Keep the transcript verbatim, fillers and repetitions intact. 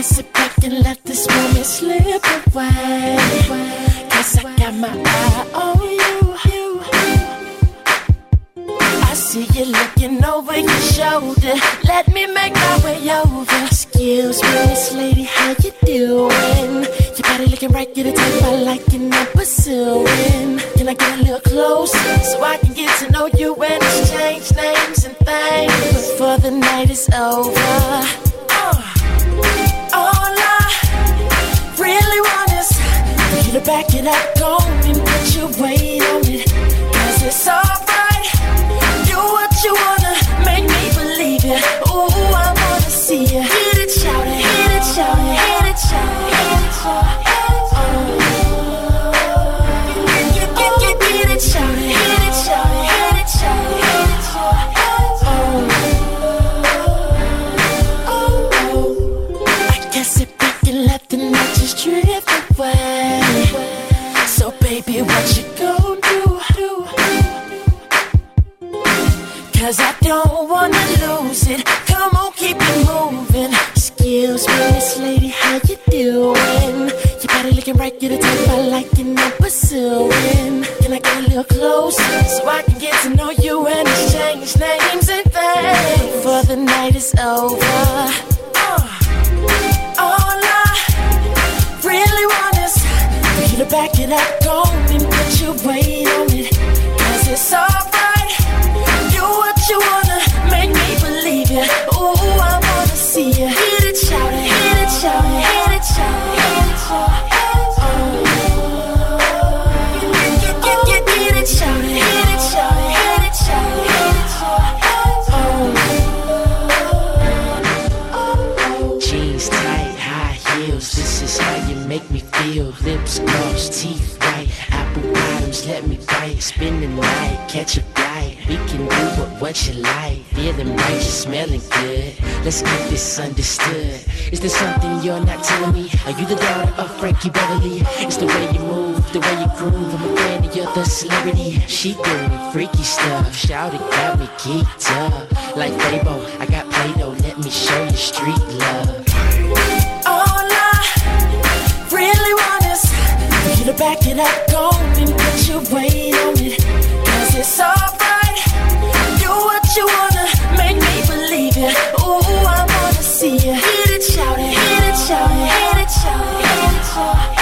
can't sit back and let this moment slip away. Cause I got my eye on you. I see you looking over your shoulder. Let me make my way over. Excuse me, Miss Lady, how you doing? Your body looking right, get a type I like and I'm pursuing. Can I get a little closer so I can get to know you and exchange names and things before the night is over? Uh, all I really want is for you to back it up, go and put your weight on it. Cause it's alright. Do what you wanna, make me believe it. Ooh, I wanna see you. Hit it, shout it, hit it, shout it, hit it, shout it, hit it, shout it. Hit it, shout it, hit it, shout it, hit it, shout it, hit it, shout it. I can't sit back and let the night just drift away. So baby, what you gon' do? Cause I don't wanna lose it. Come on, keep it moving. Excuse me, Miss Lady, how you doing? Your body looking right, get a type I like and I'm pursuing. Can I get a little closer so I can get to know you and exchange names and things before the night is over? Uh, all I really want is for you to back it up, go and put your weight on it. Cause it's alright. You wanna make me believe you. Ooh, I wanna see you. Hit it, shout it, hit it, shout it, hit it, shout it, hit it, shout it. Hit it, shout it, hit it, shout it, hit it, shout it, hit it, shout it. Jeans tight, high heels. This is how you make me feel. Lips gloss, teeth white, apple bottoms, let me bite. Spend the night, catch a flight. We can do what, what you like. Feeling right, you're smelling good. Let's get this understood. Is there something you're not telling me? Are you the daughter of Frankie Beverly? It's the way you move, the way you groove. I'm a fan of you're the celebrity. She doing freaky stuff. Shout it, got me geeked up. Like Fabo, I got Play-Doh. Let me show you street love. All I really want is for you to back it up, go and put your weight on it. Cause it's alright. Do what you wanna, make me believe it. Ooh, I wanna see you. Hit it, shout it, hit it, shout it, hit it, shout it, hit it, shout it.